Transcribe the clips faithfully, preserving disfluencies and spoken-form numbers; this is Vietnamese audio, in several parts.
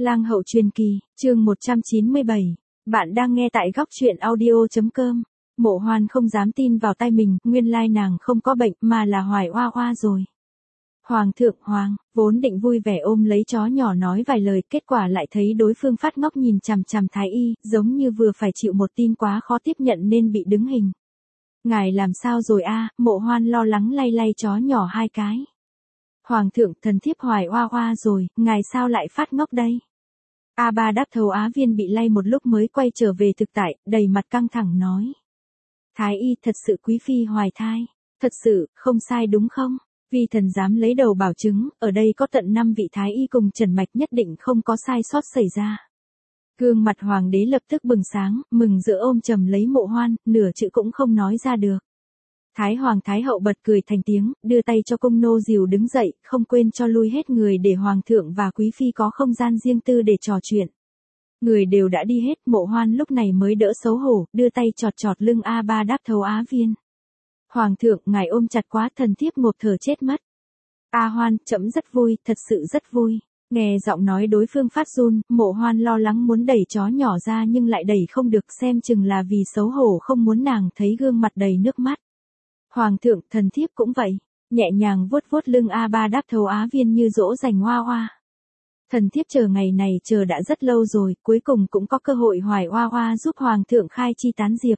Lang hậu truyền kỳ, chương một trăm chín mươi bảy. Bạn đang nghe tại góc truyện audio.com. Mộ Hoan không dám tin vào tai mình, nguyên lai nàng không có bệnh mà là Hoài Oa Oa rồi. Hoàng thượng Hoàng, vốn định vui vẻ ôm lấy chó nhỏ nói vài lời, kết quả lại thấy đối phương phát ngốc nhìn chằm chằm Thái y, giống như vừa phải chịu một tin quá khó tiếp nhận nên bị đứng hình. Ngài làm sao rồi a? Mộ Hoan lo lắng lay lay chó nhỏ hai cái. Hoàng thượng, thần thiếp Hoài Oa Oa rồi, ngài sao lại phát ngốc đây? A Ba Đáp Thầu Á Viên bị lay một lúc mới quay trở về thực tại, đầy mặt căng thẳng nói. Thái y, thật sự quý phi hoài thai, thật sự, không sai đúng không? Vì thần dám lấy đầu bảo chứng, ở đây có tận năm vị thái y cùng trần mạch nhất định không có sai sót xảy ra. Gương mặt hoàng đế lập tức bừng sáng, mừng rỡ ôm chầm lấy Mộ Hoan, nửa chữ cũng không nói ra được. Thái hoàng thái hậu bật cười thành tiếng, đưa tay cho cung nô dìu đứng dậy, không quên cho lui hết người để hoàng thượng và quý phi có không gian riêng tư để trò chuyện. Người đều đã đi hết, Mộ Hoan lúc này mới đỡ xấu hổ, đưa tay chọt chọt lưng A Ba Đáp Thầu Á Viên. Hoàng thượng, ngài ôm chặt quá, thần thiếp ngộp thở chết mất. A Hoan, trẫm rất vui, thật sự rất vui. Nghe giọng nói đối phương phát run, Mộ Hoan lo lắng muốn đẩy chó nhỏ ra nhưng lại đẩy không được, xem chừng là vì xấu hổ không muốn nàng thấy gương mặt đầy nước mắt. Hoàng thượng, thần thiếp cũng vậy. Nhẹ nhàng vuốt vuốt lưng A Ba Đáp Thầu Á Viên như dỗ dành hoa hoa. Thần thiếp chờ ngày này chờ đã rất lâu rồi, cuối cùng cũng có cơ hội Hoài Oa Oa giúp hoàng thượng khai chi tán diệp.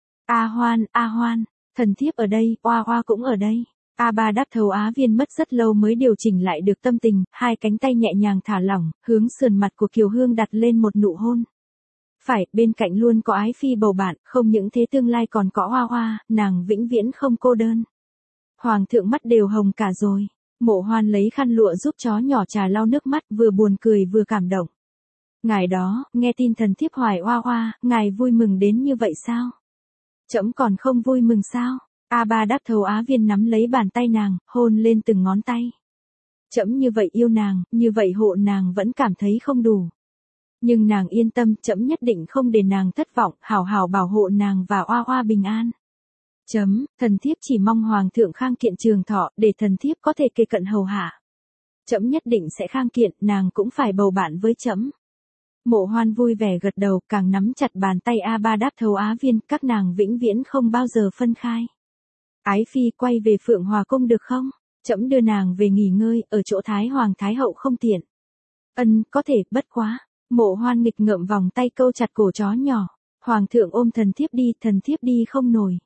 A Hoan, A Hoan, thần thiếp ở đây, Oa Oa cũng ở đây. A Ba Đáp Thầu Á Viên mất rất lâu mới điều chỉnh lại được tâm tình, hai cánh tay nhẹ nhàng thả lỏng, hướng sườn mặt của Kiều Hương đặt lên một nụ hôn. Phải, bên cạnh luôn có ái phi bầu bạn, không những thế tương lai còn có Oa Oa, nàng vĩnh viễn không cô đơn. Hoàng thượng mắt đều hồng cả rồi. Mộ Hoan lấy khăn lụa giúp chó nhỏ trà lau nước mắt, vừa buồn cười vừa cảm động. Ngài đó, nghe tin thần thiếp Hoài Oa Oa, ngài vui mừng đến như vậy sao? Trẫm còn không vui mừng sao? A Ba Đáp Thầu Á Viên nắm lấy bàn tay nàng, hôn lên từng ngón tay. Trẫm như vậy yêu nàng, như vậy hộ nàng vẫn cảm thấy không đủ. Nhưng nàng yên tâm, trẫm nhất định không để nàng thất vọng, hảo hảo bảo hộ nàng và Oa Oa bình an. Chấm, thần thiếp chỉ mong hoàng thượng khang kiện trường thọ, để thần thiếp có thể kề cận hầu hạ. Trẫm nhất định sẽ khang kiện, nàng cũng phải bầu bạn với trẫm. Mộ Hoan vui vẻ gật đầu, càng nắm chặt bàn tay A Ba Đáp Thầu Á Viên, các nàng vĩnh viễn không bao giờ phân khai. Ái phi, quay về Phượng Hòa cung được không? Trẫm đưa nàng về nghỉ ngơi, ở chỗ Thái hoàng thái hậu không tiện. Ân, có thể, bất quá. Mộ Hoan nghịch ngợm vòng tay câu chặt cổ chó nhỏ. Hoàng thượng ôm thần thiếp đi, thần thiếp đi không nổi.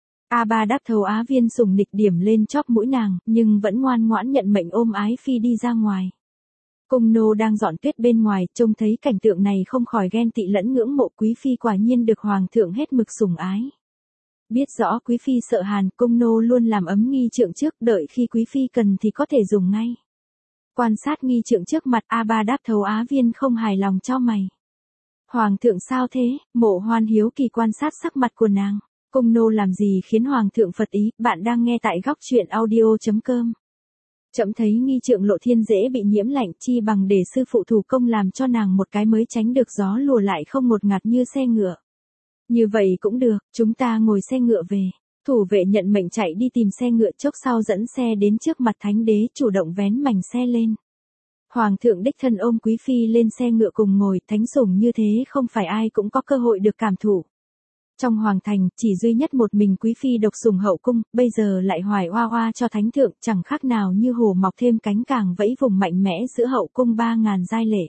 A Ba Đáp Thầu Á Viên sủng nịch điểm lên chóp mũi nàng, nhưng vẫn ngoan ngoãn nhận mệnh ôm ái phi đi ra ngoài. Cung nô đang dọn tuyết bên ngoài, trông thấy cảnh tượng này không khỏi ghen tị lẫn ngưỡng mộ, quý phi quả nhiên được hoàng thượng hết mực sủng ái. Biết rõ quý phi sợ hàn, cung nô luôn làm ấm nghi trượng trước, đợi khi quý phi cần thì có thể dùng ngay. Quan sát nghi trượng trước mặt, A Ba Đáp Thầu Á Viên không hài lòng cho mày. Hoàng thượng sao thế? Mộ Hoan hiếu kỳ quan sát sắc mặt của nàng. Cung nô làm gì khiến hoàng thượng phật ý? Bạn đang nghe tại góc truyện audio.com. Trẫm thấy nghi trượng Lộ Thiên dễ bị nhiễm lạnh, chi bằng để sư phụ thủ công làm cho nàng một cái mới tránh được gió lùa lại không ngột ngạt như xe ngựa. Như vậy cũng được, chúng ta ngồi xe ngựa về. Thủ vệ nhận mệnh chạy đi tìm xe ngựa, chốc sau dẫn xe đến trước mặt thánh đế, chủ động vén mảnh xe lên. Hoàng thượng đích thân ôm quý phi lên xe ngựa cùng ngồi, thánh sủng như thế không phải ai cũng có cơ hội được cảm thụ. Trong hoàng thành, chỉ duy nhất một mình quý phi độc sủng hậu cung, bây giờ lại Hoài Oa Oa cho thánh thượng, chẳng khác nào như hổ mọc thêm cánh, càng vẫy vùng mạnh mẽ giữa hậu cung ba ngàn giai lệ.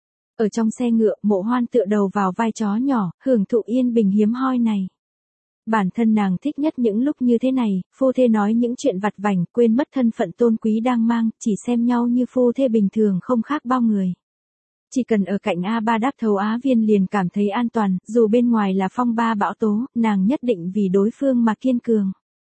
Ở trong xe ngựa, Mộ Hoan tựa đầu vào vai chó nhỏ, hưởng thụ yên bình hiếm hoi này. Bản thân nàng thích nhất những lúc như thế này, phu thê nói những chuyện vặt vảnh, quên mất thân phận tôn quý đang mang, chỉ xem nhau như phu thê bình thường không khác bao người. Chỉ cần ở cạnh A Ba Đáp Thầu Á Viên liền cảm thấy an toàn, dù bên ngoài là phong ba bão tố, nàng nhất định vì đối phương mà kiên cường.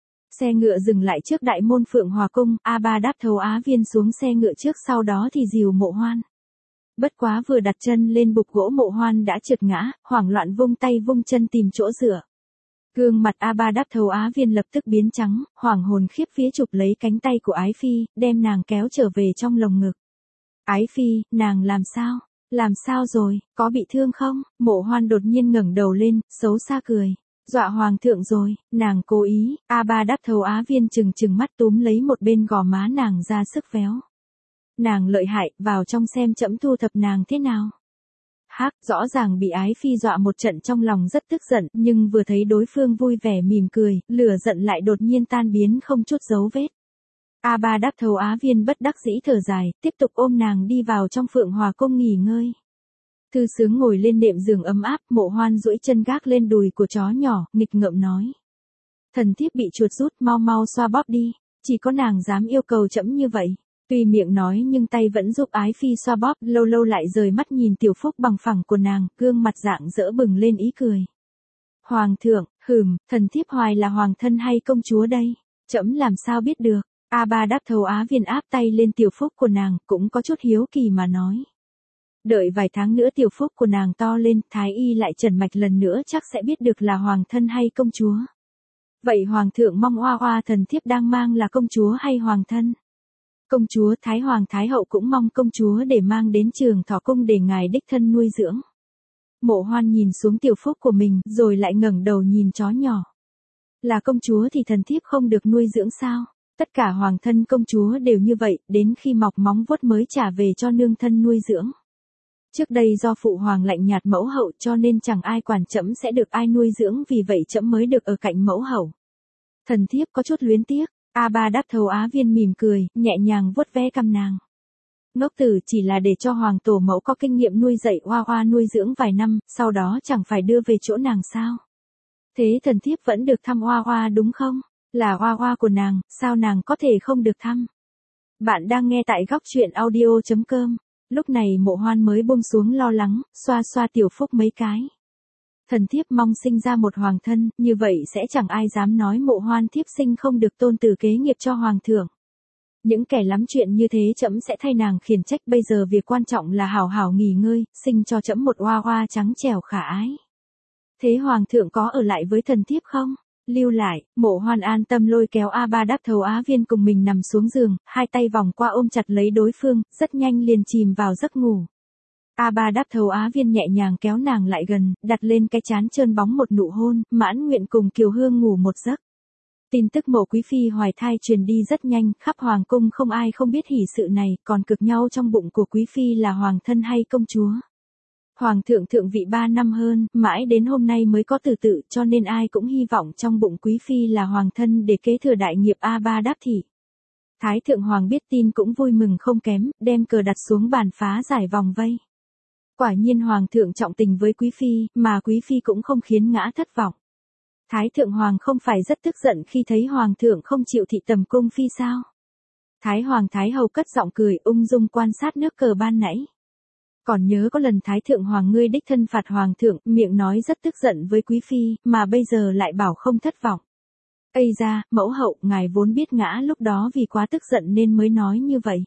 Xe ngựa dừng lại trước đại môn Phượng Hòa cung, A Ba Đáp Thầu Á Viên xuống xe ngựa trước, sau đó thì dìu Mộ Hoan. Bất quá vừa đặt chân lên bục gỗ, Mộ Hoan đã trượt ngã, hoảng loạn vung tay vung chân tìm chỗ dựa. Gương mặt A Ba Đáp Thầu Á Viên lập tức biến trắng, hoảng hồn khiếp vía chụp lấy cánh tay của ái phi, đem nàng kéo trở về trong lồng ngực. Ái phi, nàng làm sao? Làm sao rồi, có bị thương không? Mộ Hoan đột nhiên ngẩng đầu lên, xấu xa cười. Dọa hoàng thượng rồi, nàng cố ý. A Ba Đáp Thầu Á Viên chừng chừng mắt túm lấy một bên gò má nàng ra sức véo. Nàng lợi hại, vào trong xem trẫm thu thập nàng thế nào. Hắc, rõ ràng bị Ái Phi dọa một trận trong lòng rất tức giận, nhưng vừa thấy đối phương vui vẻ mỉm cười, lửa giận lại đột nhiên tan biến không chút dấu vết. A Ba Đáp Thầu Á Viên bất đắc dĩ thở dài, tiếp tục ôm nàng đi vào trong Phượng Hòa cung nghỉ ngơi. Thư Sướng ngồi lên nệm giường ấm áp, Mộ Hoan duỗi chân gác lên đùi của chó nhỏ, nghịch ngợm nói. Thần thiếp bị chuột rút, mau mau xoa bóp đi, chỉ có nàng dám yêu cầu trẫm như vậy. Tuy miệng nói nhưng tay vẫn giúp Ái Phi xoa bóp, lâu lâu lại rời mắt nhìn tiểu phúc bằng phẳng của nàng, gương mặt rạng rỡ bừng lên ý cười. Hoàng thượng, hừm, thần thiếp hoài là hoàng thân hay công chúa đây, trẫm làm sao biết được. A Ba Đáp Thầu Á Viên áp tay lên tiểu phúc của nàng, cũng có chút hiếu kỳ mà nói. Đợi vài tháng nữa tiểu phúc của nàng to lên, thái y lại trần mạch lần nữa chắc sẽ biết được là hoàng thân hay công chúa. Vậy hoàng thượng mong oa oa thần thiếp đang mang là công chúa hay hoàng thân? Công chúa. Thái hoàng thái hậu cũng mong công chúa để mang đến Trường Thọ cung để ngài đích thân nuôi dưỡng. Mộ Hoan nhìn xuống tiểu phúc của mình, rồi lại ngẩng đầu nhìn chó nhỏ. Là công chúa thì thần thiếp không được nuôi dưỡng sao? Tất cả hoàng thân công chúa đều như vậy, đến khi mọc móng vuốt mới trả về cho nương thân nuôi dưỡng. Trước đây do phụ hoàng lạnh nhạt mẫu hậu cho nên chẳng ai quản trẫm sẽ được ai nuôi dưỡng, vì vậy trẫm mới được ở cạnh mẫu hậu. Thần thiếp có chút luyến tiếc. A Ba Đáp Thầu Á Viên mỉm cười, nhẹ nhàng vuốt ve cằm nàng. Ngốc tử, chỉ là để cho hoàng tổ mẫu có kinh nghiệm nuôi dạy oa oa nuôi dưỡng vài năm, sau đó chẳng phải đưa về chỗ nàng sao? Thế thần thiếp vẫn được thăm oa oa đúng không? Là oa oa của nàng, sao nàng có thể không được thăm? Bạn đang nghe tại góc truyện audio chấm com. Lúc này Mộ Hoan mới buông xuống lo lắng, xoa xoa tiểu phúc mấy cái. Thần thiếp mong sinh ra một hoàng thân, như vậy sẽ chẳng ai dám nói Mộ Hoan thiếp sinh không được tôn tử kế nghiệp cho hoàng thượng. Những kẻ lắm chuyện như thế trẫm sẽ thay nàng khiển trách, bây giờ việc quan trọng là hảo hảo nghỉ ngơi, sinh cho trẫm một oa oa trắng trẻo khả ái. Thế hoàng thượng có ở lại với thần thiếp không? Lưu lại. Mộ Hoan an tâm lôi kéo A Ba Đáp Thầu Á Viên cùng mình nằm xuống giường, hai tay vòng qua ôm chặt lấy đối phương, rất nhanh liền chìm vào giấc ngủ. A Ba Đáp Thầu Á Viên nhẹ nhàng kéo nàng lại gần, đặt lên cái trán trơn bóng một nụ hôn, mãn nguyện cùng Kiều Hương ngủ một giấc. Tin tức Mộ quý phi hoài thai truyền đi rất nhanh, khắp hoàng cung không ai không biết hỉ sự này, còn cực nhau trong bụng của quý phi là hoàng thân hay công chúa. Hoàng thượng thượng vị ba năm hơn, mãi đến hôm nay mới có tử tự, cho nên ai cũng hy vọng trong bụng quý phi là hoàng thân để kế thừa đại nghiệp A Ba Đáp thị. Thái thượng hoàng biết tin cũng vui mừng không kém, đem cờ đặt xuống bàn phá giải vòng vây. Quả nhiên hoàng thượng trọng tình với quý phi, mà quý phi cũng không khiến ngã thất vọng. Thái thượng hoàng không phải rất tức giận khi thấy hoàng thượng không chịu thị tầm cung phi sao? Thái hoàng thái hậu cất giọng cười, ung dung quan sát nước cờ ban nãy. Còn nhớ có lần Thái thượng hoàng ngươi đích thân phạt hoàng thượng, miệng nói rất tức giận với quý phi, mà bây giờ lại bảo không thất vọng. Ây da, mẫu hậu, ngài vốn biết ngã lúc đó vì quá tức giận nên mới nói như vậy.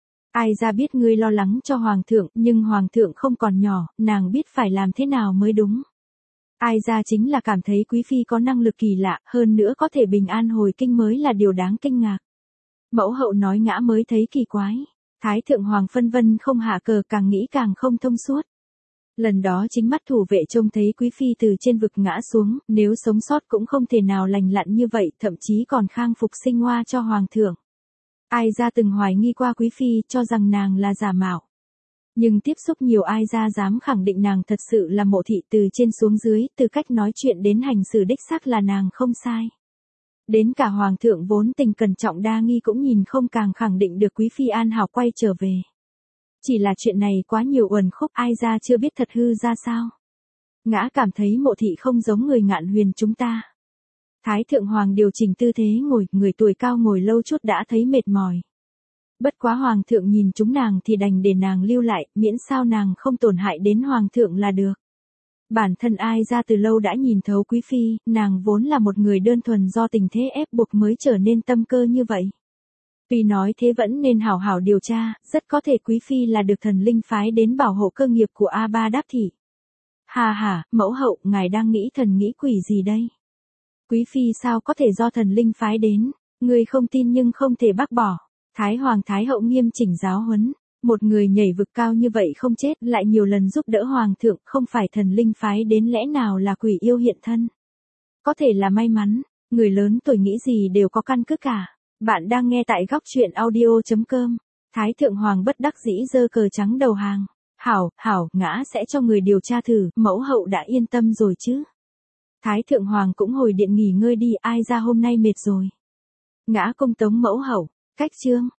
Ai ra biết ngươi lo lắng cho hoàng thượng, nhưng hoàng thượng không còn nhỏ, nàng biết phải làm thế nào mới đúng. Ai ra chính là cảm thấy quý phi có năng lực kỳ lạ, hơn nữa có thể bình an hồi kinh mới là điều đáng kinh ngạc. Mẫu hậu nói ngã mới thấy kỳ quái. Thái thượng hoàng phân vân không hạ cờ, càng nghĩ càng không thông suốt. Lần đó chính mắt thủ vệ trông thấy quý phi từ trên vực ngã xuống, nếu sống sót cũng không thể nào lành lặn như vậy, thậm chí còn khang phục sinh hoa cho hoàng thượng. Ai ra từng hoài nghi qua quý phi, cho rằng nàng là giả mạo. Nhưng tiếp xúc nhiều ai ra dám khẳng định nàng thật sự là Mộ thị, từ trên xuống dưới, từ cách nói chuyện đến hành xử đích xác là nàng không sai. Đến cả hoàng thượng vốn tình cẩn trọng đa nghi cũng nhìn không càng khẳng định được quý phi an hảo quay trở về. Chỉ là chuyện này quá nhiều uẩn khúc, ai ra chưa biết thật hư ra sao. Ngã cảm thấy Mộ thị không giống người Ngạn Huyền chúng ta. Thái thượng hoàng điều chỉnh tư thế ngồi, người tuổi cao ngồi lâu chút đã thấy mệt mỏi. Bất quá hoàng thượng nhìn chúng nàng thì đành để nàng lưu lại, miễn sao nàng không tổn hại đến hoàng thượng là được. Bản thân ai ra từ lâu đã nhìn thấu quý phi, nàng vốn là một người đơn thuần do tình thế ép buộc mới trở nên tâm cơ như vậy. Tuy nói thế vẫn nên hảo hảo điều tra, rất có thể quý phi là được thần linh phái đến bảo hộ cơ nghiệp của A Ba Đáp thị. Hà hà, mẫu hậu, ngài đang nghĩ thần nghĩ quỷ gì đây? Quý phi sao có thể do thần linh phái đến, người không tin nhưng không thể bác bỏ. Thái hoàng thái hậu nghiêm chỉnh giáo huấn. Một người nhảy vực cao như vậy không chết, lại nhiều lần giúp đỡ hoàng thượng, không phải thần linh phái đến lẽ nào là quỷ yêu hiện thân. Có thể là may mắn, người lớn tuổi nghĩ gì đều có căn cứ cả. Bạn đang nghe tại góc truyện audio chấm com. Thái thượng hoàng bất đắc dĩ giơ cờ trắng đầu hàng. Hảo, hảo, ngã sẽ cho người điều tra thử, mẫu hậu đã yên tâm rồi chứ. Thái thượng hoàng cũng hồi điện nghỉ ngơi đi, ai ra hôm nay mệt rồi. Ngã cung tống mẫu hậu, cách chương.